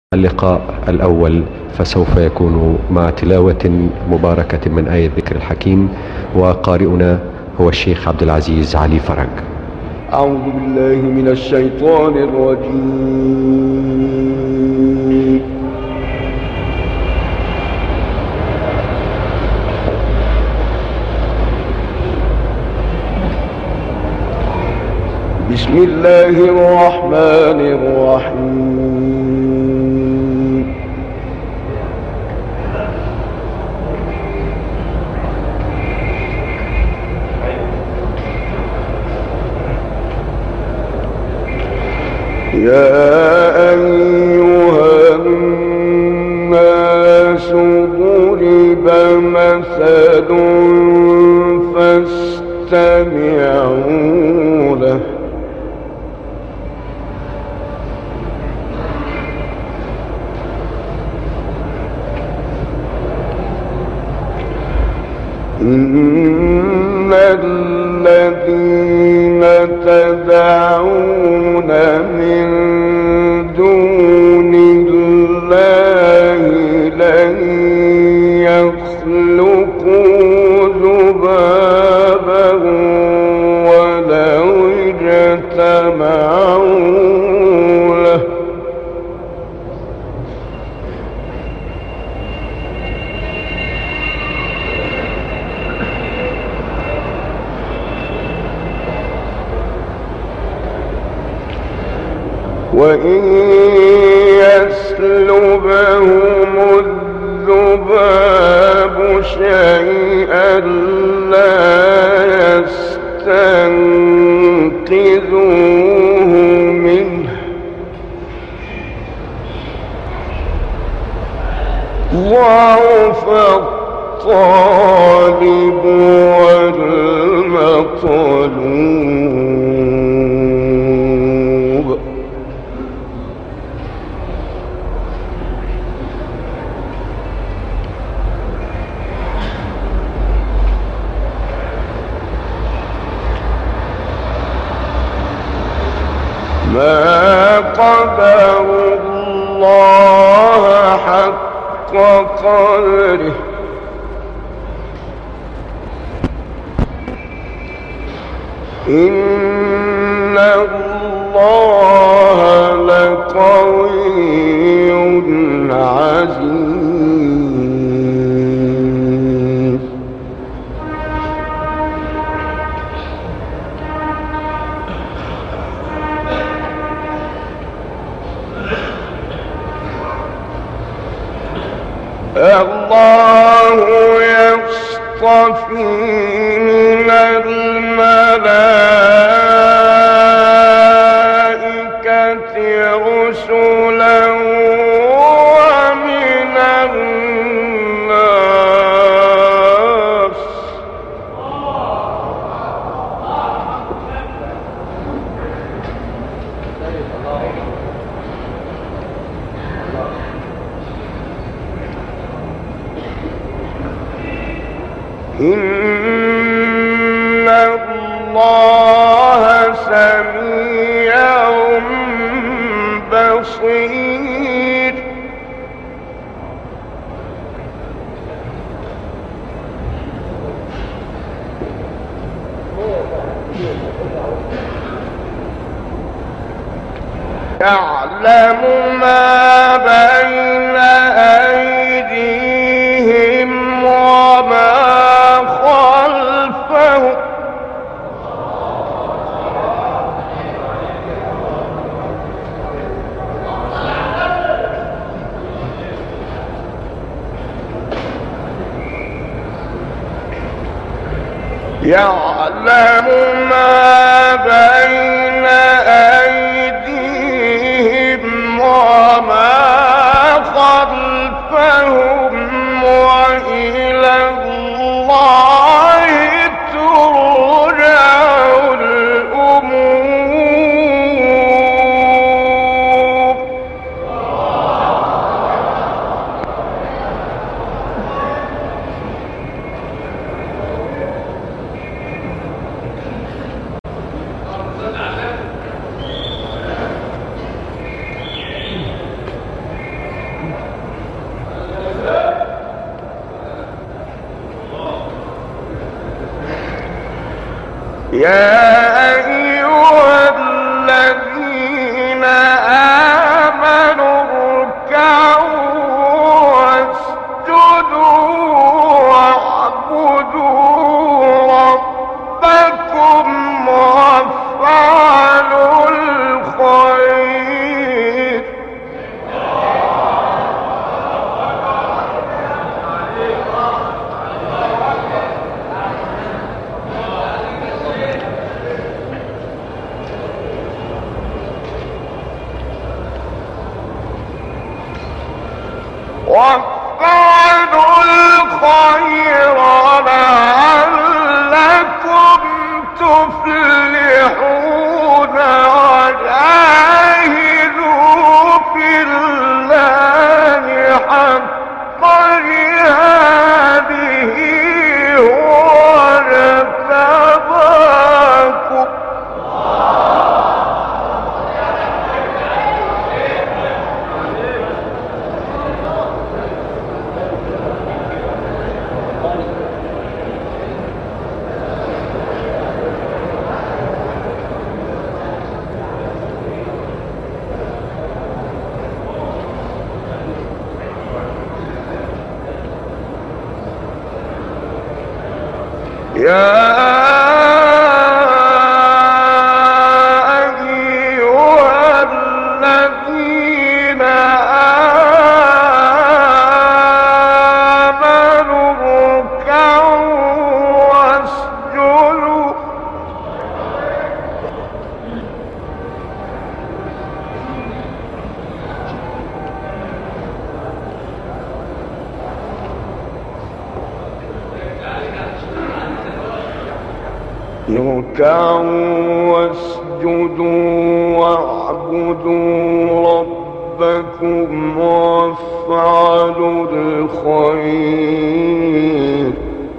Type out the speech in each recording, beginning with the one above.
اللقاء الأول فسوف يكون مع تلاوة مباركة من آية ذكر الحكيم، وقارئنا هو الشيخ عبد العزيز علي فرج. أعوذ بالله من الشيطان الرجيم. بسم الله الرحمن الرحيم. يا أيها الناس ضرب مثل فاستمعوا له إن الذين تدعون من دون الله لن يخلقوا ذبابا ولو اجتمعوا له وإن يسلبهم الذباب شيئا لا يستنقذوه منه ضعف الطالب والمطلوب. ما قدروا الله حق قدره إن الله لقوي عزيز. الله يصطفي من الملائكة رسلا ومن الناس إن الله سميع بصير. يعلم ما بين أيديهم وما خلفهم يعلم ما بين أيديهم وما خلفهم وإلى الله ترجع الأمور. يا أيها الذين آمنوا اركعوا واسجدوا واعبدوا ربكم وافعلوا الخير لعلكم تفلحون وجاهدوا في الله حق جهاده هو اجتباكم يا أيها الذين آمنوا اركعوا واسجدوا واعبدوا ربكم وافعلوا الخير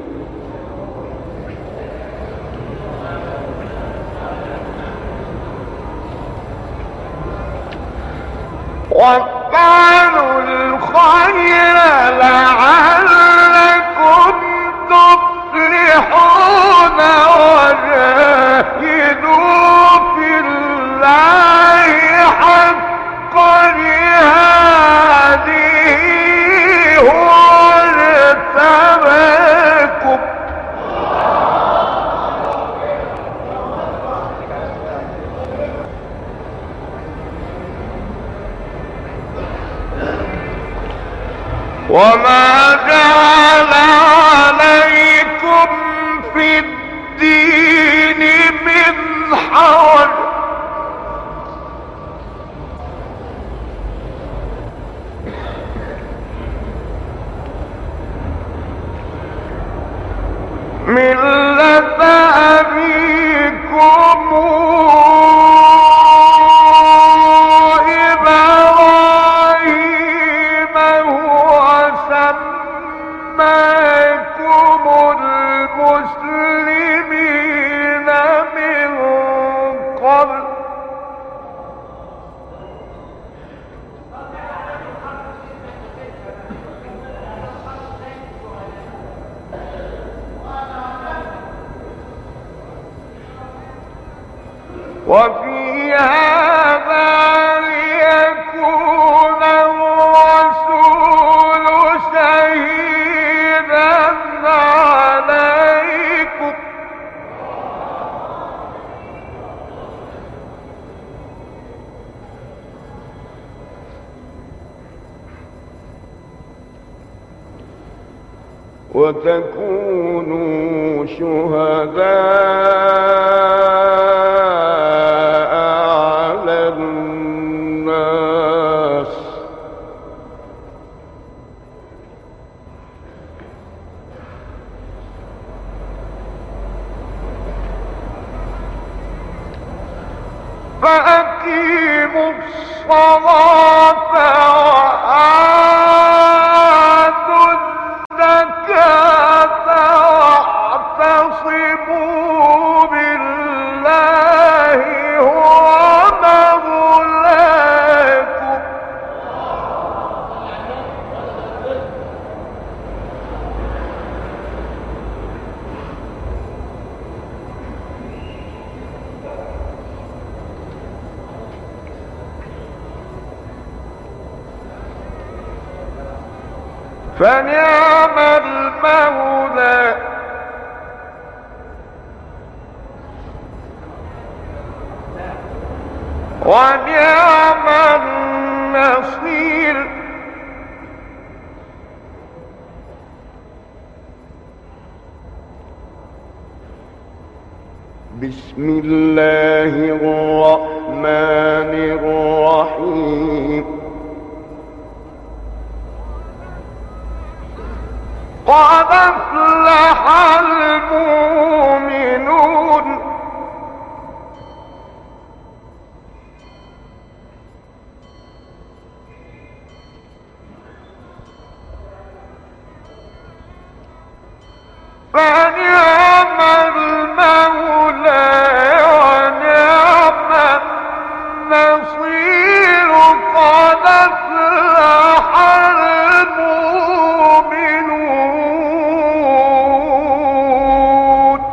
لعلكم تفلحون وجاهدوا في الله حق جهاده هو اجتباكم وما جعل عليكم في الدين من حرج ملة أبيكم إبراهيم هو سماكم المسلمين من قبل وفي هذا ليكون الرسول شهيدا عليكم وتكونوا شهداء على الناس فأقيموا الصلاة وآتوا الزكاة واعتصموا بالله فنعم المولى ونعم النصير. بسم الله الرحمن الرحيم. قد أفلح المؤمنون فنعم المولى ونعم النصير. قد أفلح المؤمنون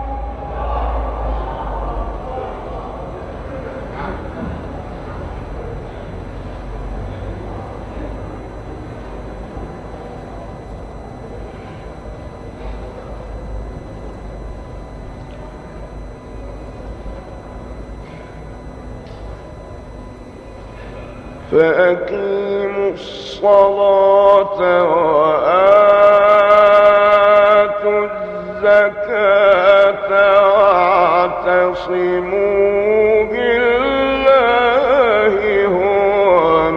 فأقيموا الصلاة وآتوا الزكاة واعتصموا بالله هو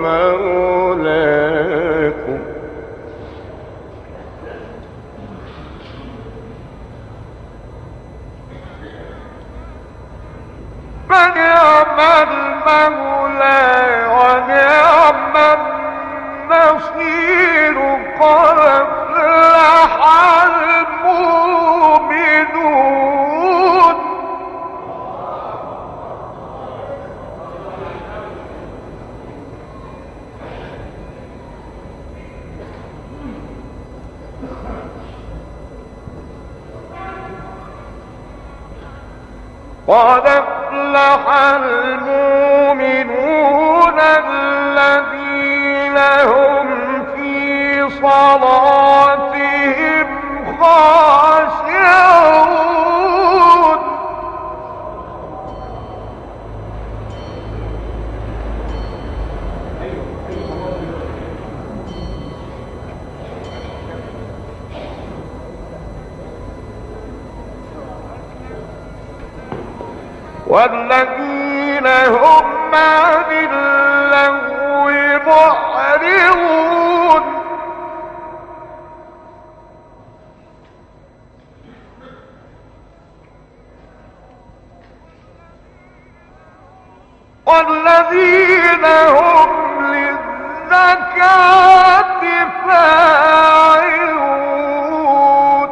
مولاكم. فنعم المولى ونعم النصير. قد أفلح المؤمنون قد أفلح المؤمنون الذين هم في صلاتهم خاشعون. والذين هم عن اللغو معرضون. والذين هم للزكاة فاعلون.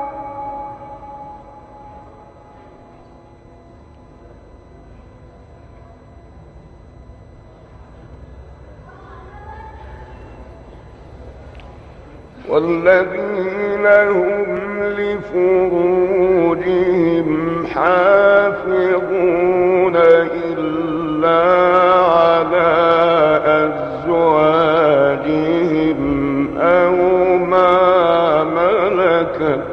والذين هم لفروجهم حافظون إلا على أزواجهم أو ما ملكت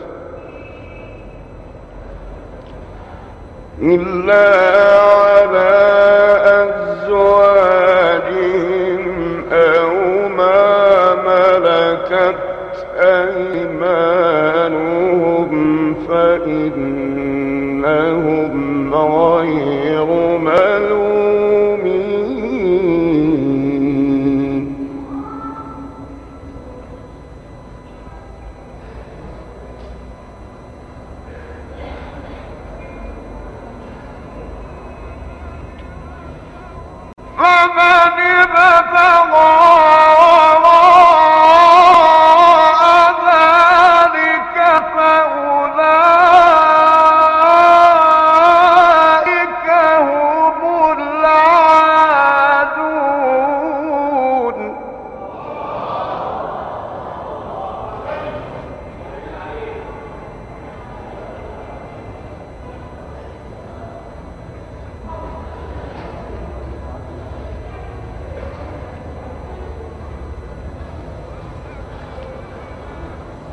أيمانهم فإنهم غير ملومين.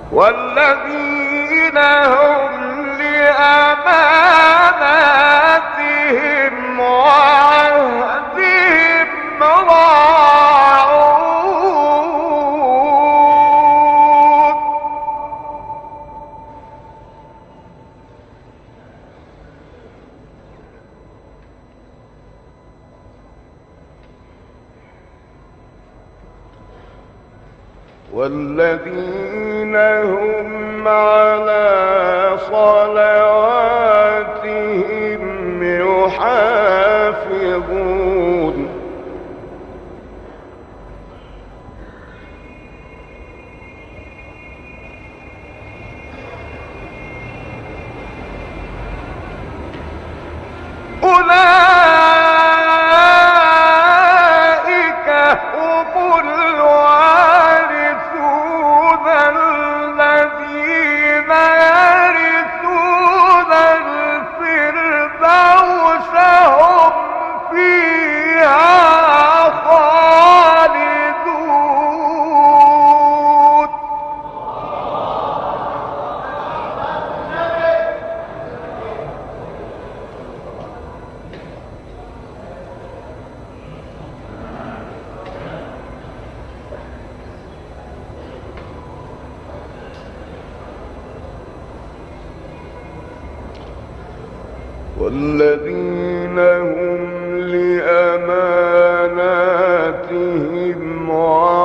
والذين هم لأماناتهم وعهدهم راعون والذين هم على صلواتهم يحافظون أولئك هم الوارثون الذين يرثون الفردوس هم فيها خالدون والذين هم لأماناتهم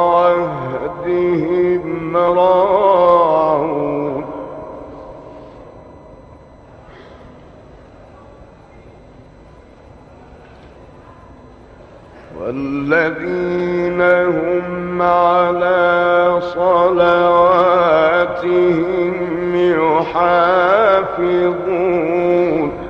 وعهدهم راعون والذين هم على صلواتهم يحافظون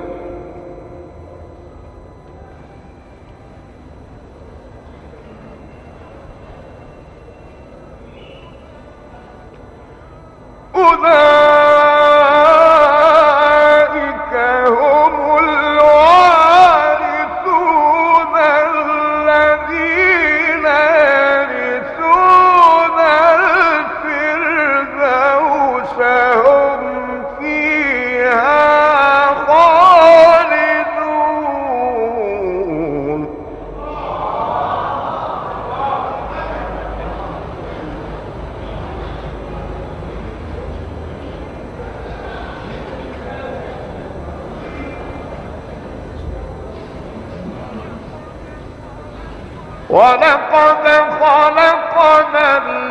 أولئك هم الوارثون الذين يرثون الفردوس هم فيها خالدون ولقد خلقنا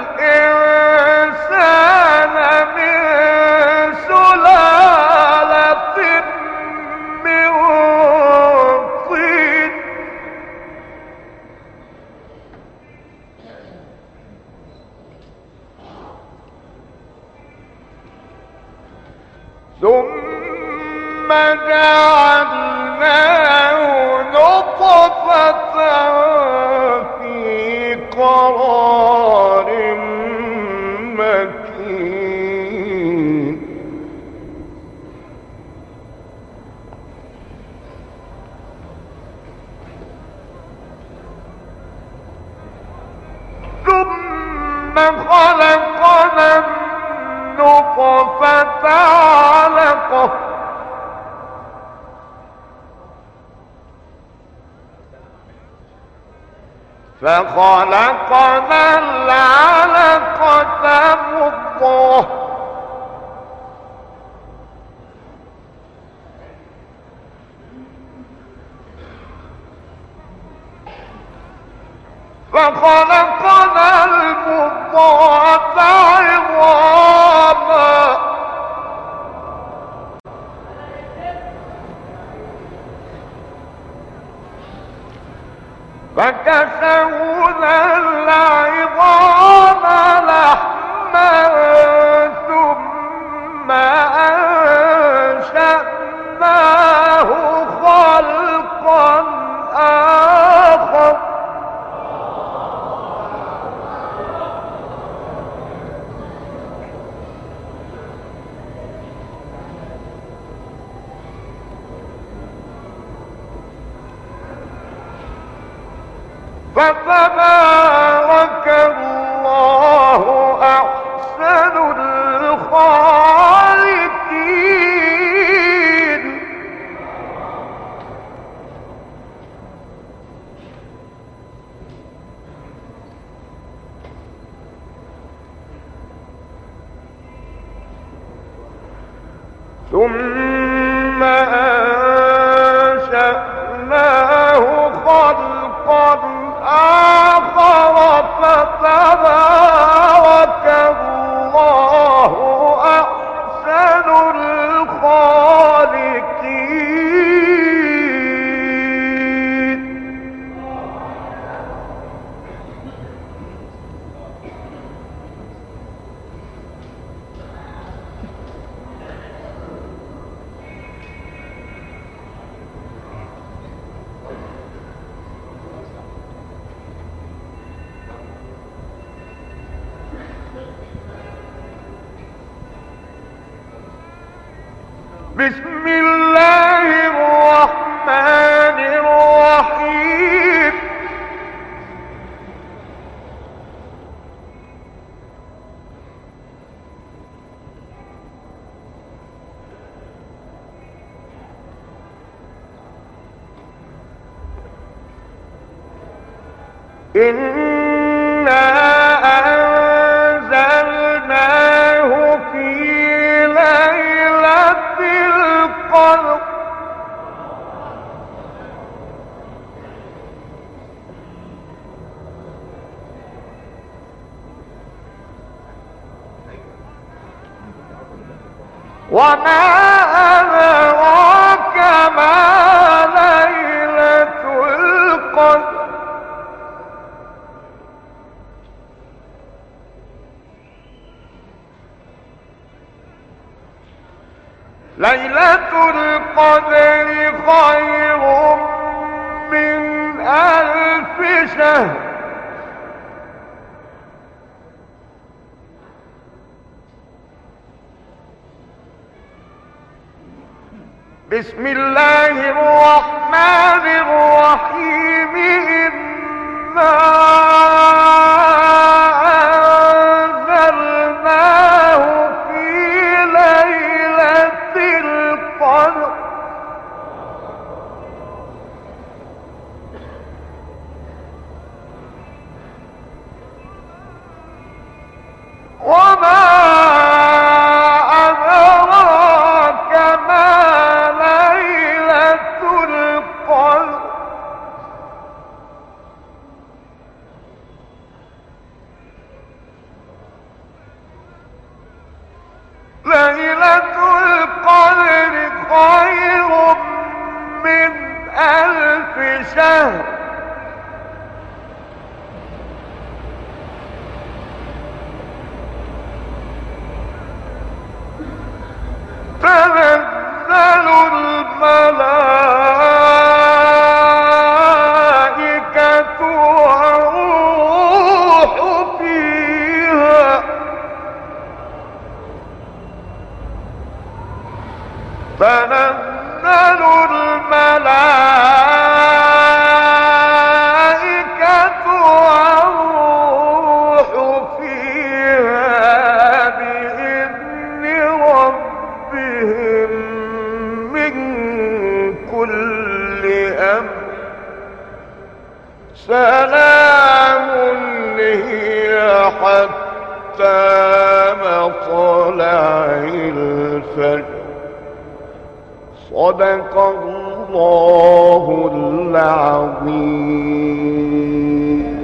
الإنسان من سلالة من طين ثم جعلناه نطفة في قرار مكين ثم خلقنا النطفة علقة فخلقنا العلقة مضغة فخلقنا المضغة عظاما فكسونا العظام لحما ثم أنشأناه خلقا آخر فتبارك الله أحسن الخالقين ثم أنشأناه خلقا آخر فتبارك الله أحسن الخالقين. بسم الله الرحمن الرحيم. إنا أنزلناه في ليلة القدر وما أدراك ما ليلة القدر ليلة القدر خير من 1000 شهر بسم الله الرحمن الرحيم. إنا أنزلناه في ليلة القدر وما أدراك ما ليلة القدر ليلة القدر خير من 1000 شهر تنزل الملائكة والروح فيها تنزل الملائكة والروح فيها بإذن ربهم من كل أمر سلام هي حتى مطلع الفجر. صدق الله العظيم.